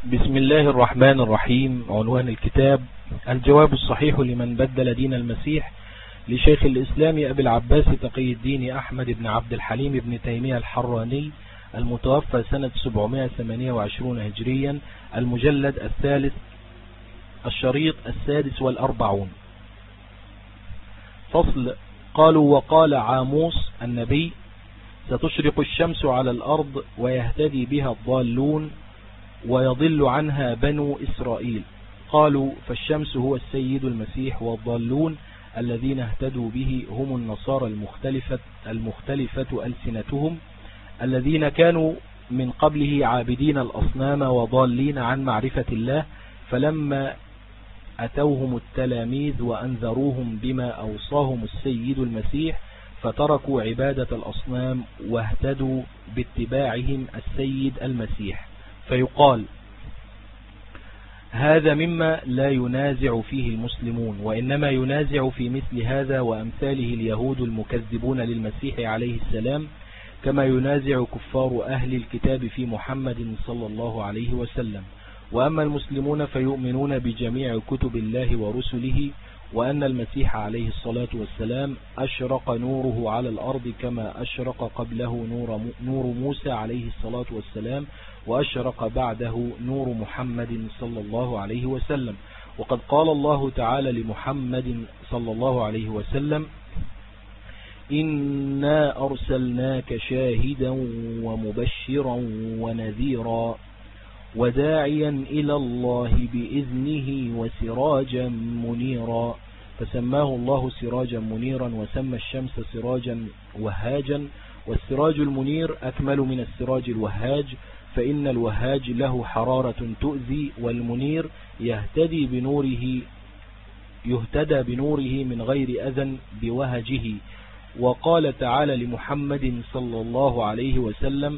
بسم الله الرحمن الرحيم. عنوان الكتاب: الجواب الصحيح لمن بدل دين المسيح، لشيخ الإسلام أبي العباس تقي الدين أحمد بن عبد الحليم بن تيمية الحراني، المتوفى سنة 728 هجريا، المجلد الثالث، الشريط 46. فصل. قالوا: وقال عاموس النبي: ستشرق الشمس على الأرض ويهتدي بها الضالون ويضل عنها بنو إسرائيل. قالوا: فالشمس هو السيد المسيح، والضالون الذين اهتدوا به هم النصارى المختلفة ألسنتهم، الذين كانوا من قبله عابدين الأصنام وضالين عن معرفة الله، فلما أتوهم التلاميذ وأنذروهم بما أوصاهم السيد المسيح فتركوا عبادة الأصنام واهتدوا باتباعهم السيد المسيح. فيقال: هذا مما لا ينازع فيه المسلمون، وإنما ينازع في مثل هذا وأمثاله اليهود المكذبون للمسيح عليه السلام، كما ينازع كفار أهل الكتاب في محمد صلى الله عليه وسلم. وأما المسلمون فيؤمنون بجميع كتب الله ورسله، وأن المسيح عليه الصلاة والسلام أشرق نوره على الأرض كما أشرق قبله نور موسى عليه الصلاة والسلام، وأشرق بعده نور محمد صلى الله عليه وسلم. وقد قال الله تعالى لمحمد صلى الله عليه وسلم: إنا أرسلناك شاهدا ومبشرا ونذيرا وداعيا إلى الله بإذنه وسراجا منيرا. فسماه الله سراجا منيرا، وسمى الشمس سراجا وهاجا، والسراج المنير أكمل من السراج الوهاج، فإن الوهاج له حرارة تؤذي، والمنير يهتدى بنوره من غير أذى بوهجه. وقال تعالى لمحمد صلى الله عليه وسلم: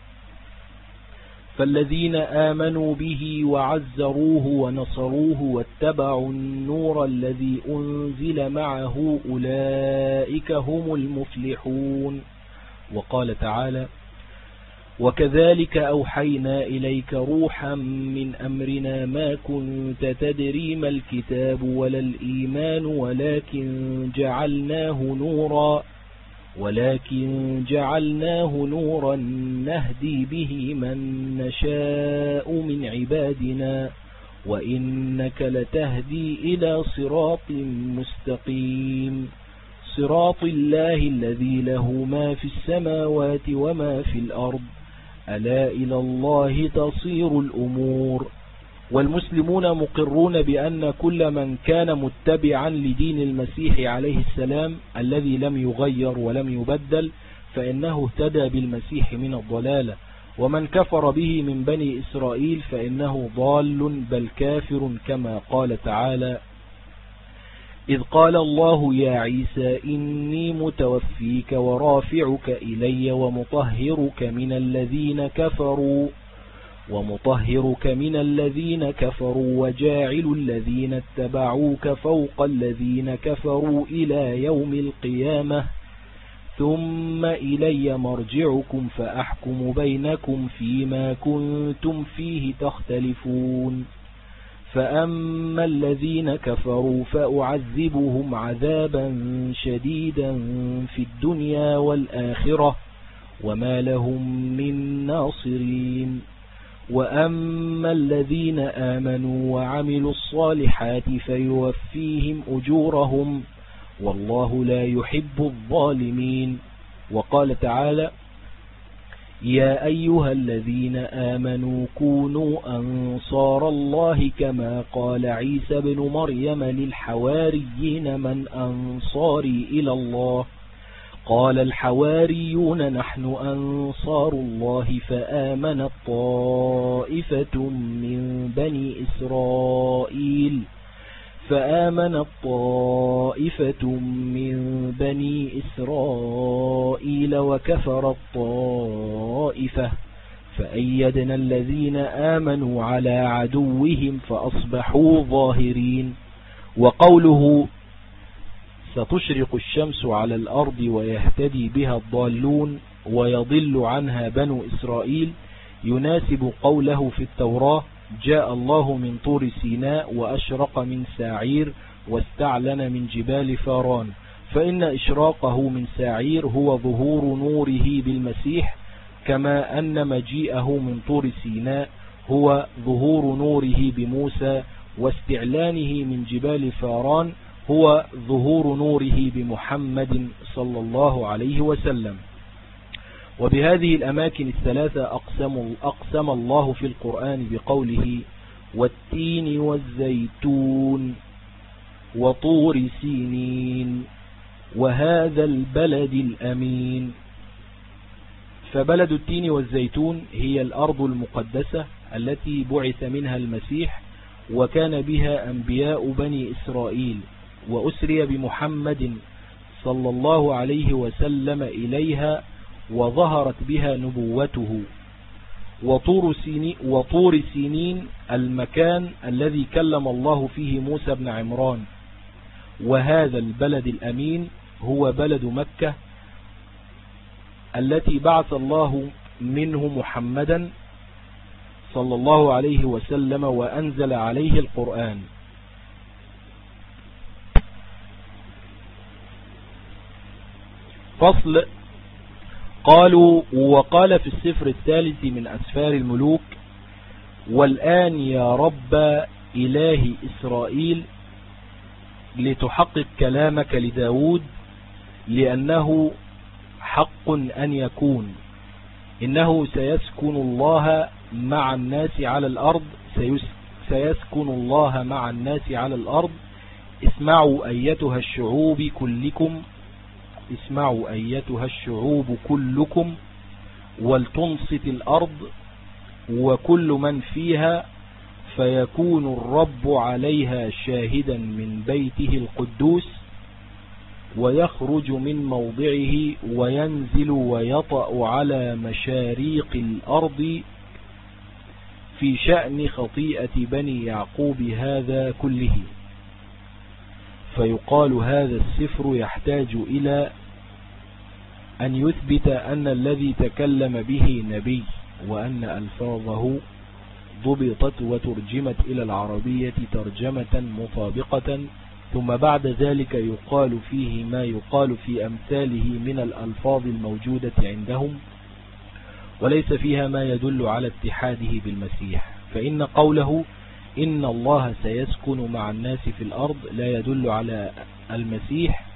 فالذين آمنوا به وعزروه ونصروه واتبعوا النور الذي أنزل معه أولئك هم المفلحون. وقال تعالى: وكذلك أوحينا إليك روحا من أمرنا ما كنت تدري ما الكتاب ولا الإيمان ولكن جعلناه نورا نهدي به من نشاء من عبادنا وإنك لتهدي إلى صراط مستقيم، صراط الله الذي له ما في السماوات وما في الأرض، ألا إلى الله تصير الأمور. والمسلمون مقرون بأن كل من كان متبعا لدين المسيح عليه السلام الذي لم يغير ولم يبدل فإنه اهتدى بالمسيح من الضلالة، ومن كفر به من بني إسرائيل فإنه ضال بل كافر، كما قال تعالى: إذ قال الله يا عيسى إني متوفيك ورافعك إلي ومطهرك من الذين كفروا وجاعل الذين اتبعوك فوق الذين كفروا إلى يوم القيامة، ثم إلي مرجعكم فأحكم بينكم فيما كنتم فيه تختلفون. فأما الذين كفروا فأعذبهم عذابا شديدا في الدنيا والآخرة وما لهم من ناصرين. وأما الذين آمنوا وعملوا الصالحات فيوفيهم أجورهم والله لا يحب الظالمين. وقال تعالى: يا أيها الذين آمنوا كونوا أنصار الله كما قال عيسى بن مريم للحواريين من أنصاري إلى الله؟ قال الحواريون نحن أنصار الله، فآمنت طائفة من بني إسرائيل وكفرت طائفة، فأيدنا الذين آمنوا على عدوهم فأصبحوا ظاهرين. وقوله: ستشرق الشمس على الأرض ويهتدي بها الضالون ويضل عنها بنو إسرائيل يناسب قوله في التوراة: جاء الله من طور سيناء وأشرق من ساعير واستعلن من جبال فاران، فإن إشراقه من ساعير هو ظهور نوره بالمسيح، كما أن مجيئه من طور سيناء هو ظهور نوره بموسى، واستعلانه من جبال فاران هو ظهور نوره بمحمد صلى الله عليه وسلم. وبهذه الأماكن الثلاثة أقسم الله في القرآن بقوله: والتين والزيتون وطور سينين وهذا البلد الأمين. فبلد التين والزيتون هي الأرض المقدسة التي بعث منها المسيح، وكان بها أنبياء بني إسرائيل، وأسري بمحمد صلى الله عليه وسلم إليها، وظهرت بها نبوته. وطور سينين المكان الذي كلم الله فيه موسى بن عمران. وهذا البلد الأمين هو بلد مكة التي بعث الله منه محمدا صلى الله عليه وسلم وأنزل عليه القرآن. فصل. قالوا: وقال في السفر الثالث من أسفار الملوك: والآن يا رب إله إسرائيل لتحقق كلامك لداود، لأنه حق أن يكون، إنه سيسكن الله مع الناس على الأرض، سيسكن الله مع الناس على الأرض. اسمعوا أيتها الشعوب كلكم، اسمعوا أيتها الشعوب كلكم، ولتنصت الأرض وكل من فيها، فيكون الرب عليها شاهدا من بيته القدوس، ويخرج من موضعه وينزل ويطأ على مشاريق الأرض في شأن خطيئة بني يعقوب هذا كله. فيقال هذا السفر يحتاج إلى أن يثبت أن الذي تكلم به نبي، وأن ألفاظه ضبطت وترجمت إلى العربية ترجمة مطابقة، ثم بعد ذلك يقال فيه ما يقال في أمثاله من الألفاظ الموجودة عندهم، وليس فيها ما يدل على اتحاده بالمسيح. فإن قوله إن الله سيسكن مع الناس في الأرض لا يدل على المسيح،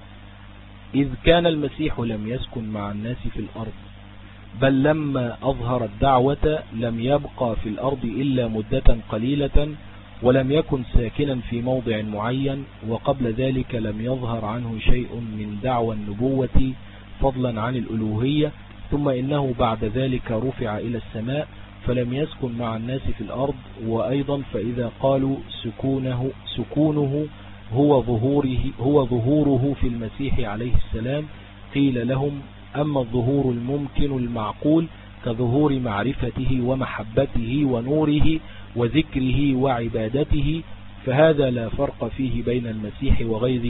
إذ كان المسيح لم يسكن مع الناس في الأرض، بل لما أظهر الدعوة لم يبقى في الأرض إلا مدة قليلة، ولم يكن ساكنا في موضع معين، وقبل ذلك لم يظهر عنه شيء من دعوى النبوة فضلا عن الألوهية، ثم إنه بعد ذلك رفع إلى السماء فلم يسكن مع الناس في الأرض. وأيضا فإذا قالوا سكونه هو ظهوره في المسيح عليه السلام، قيل لهم: أما الظهور الممكن المعقول كظهور معرفته ومحبته ونوره وذكره وعبادته، فهذا لا فرق فيه بين المسيح وغيره.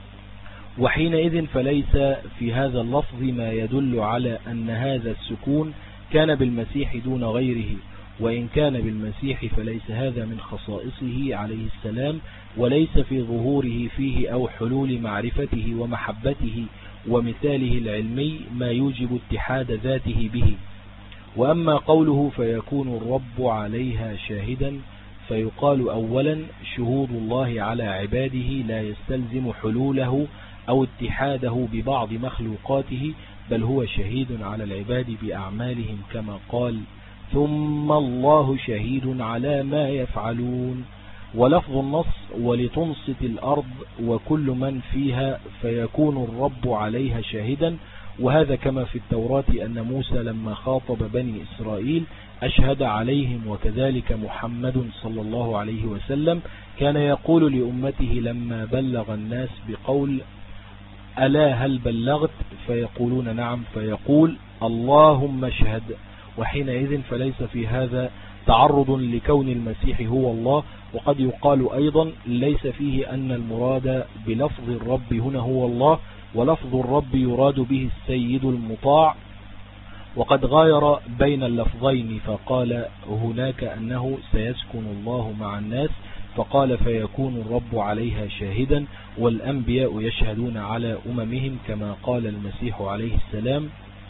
وحينئذ فليس في هذا اللفظ ما يدل على أن هذا السكون كان بالمسيح دون غيره، وإن كان بالمسيح فليس هذا من خصائصه عليه السلام، وليس في ظهوره فيه أو حلول معرفته ومحبته ومثاله العلمي ما يوجب اتحاد ذاته به. وأما قوله فيكون الرب عليها شاهدا، فيقال أولا شهود الله على عباده لا يستلزم حلوله أو اتحاده ببعض مخلوقاته، بل هو شهيد على العباد بأعمالهم، كما قال: ثم الله شهيد على ما يفعلون. ولفظ النص ولتنصت الأرض وكل من فيها فيكون الرب عليها شاهدا، وهذا كما في التوراة أن موسى لما خاطب بني إسرائيل أشهد عليهم، وكذلك محمد صلى الله عليه وسلم كان يقول لأمته لما بلغ الناس بقول: ألا هل بلغت؟ فيقولون نعم، فيقول: اللهم اشهد. وحينئذ فليس في هذا تعرض لكون المسيح هو الله. وقد يقال أيضا ليس فيه أن المراد بلفظ الرب هنا هو الله، ولفظ الرب يراد به السيد المطاع، وقد غاير بين اللفظين فقال هناك أنه سيسكن الله مع الناس، فقال فيكون الرب عليها شاهدا، والأنبياء يشهدون على أممهم كما قال المسيح عليه السلام: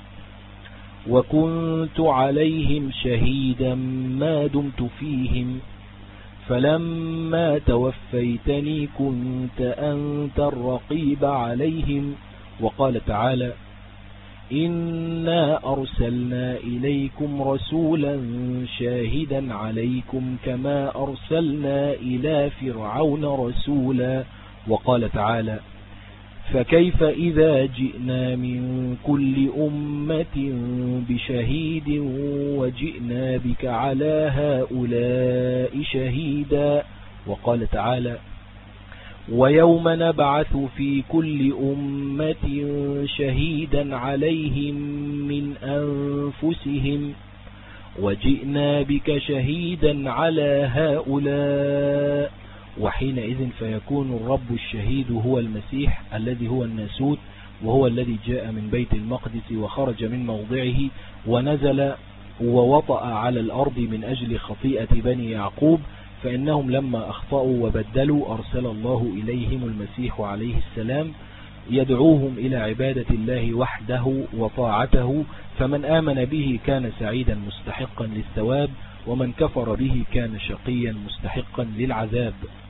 وكنت عليهم شهيدا ما دمت فيهم فلما توفيتني كنت أنت الرقيب عليهم. وقال تعالى: إنا أرسلنا إليكم رسولا شاهدا عليكم كما أرسلنا إلى فرعون رسولا. وقال تعالى: فكيف إذا جئنا من كل أمة بشهيد وجئنا بك على هؤلاء شهيدا. وقال تعالى: ويوم نبعث في كل أمة شهيدا عليهم من أنفسهم وجئنا بك شهيدا على هؤلاء. وحينئذ فيكون الرب الشهيد هو المسيح الذي هو الناسوت، وهو الذي جاء من بيت المقدس وخرج من موضعه ونزل ووطأ على الأرض من أجل خطيئة بني يعقوب، فإنهم لما أخطأوا وبدلوا أرسل الله إليهم المسيح عليه السلام يدعوهم إلى عبادة الله وحده وطاعته، فمن آمن به كان سعيدا مستحقا للثواب، ومن كفر به كان شقيا مستحقا للعذاب.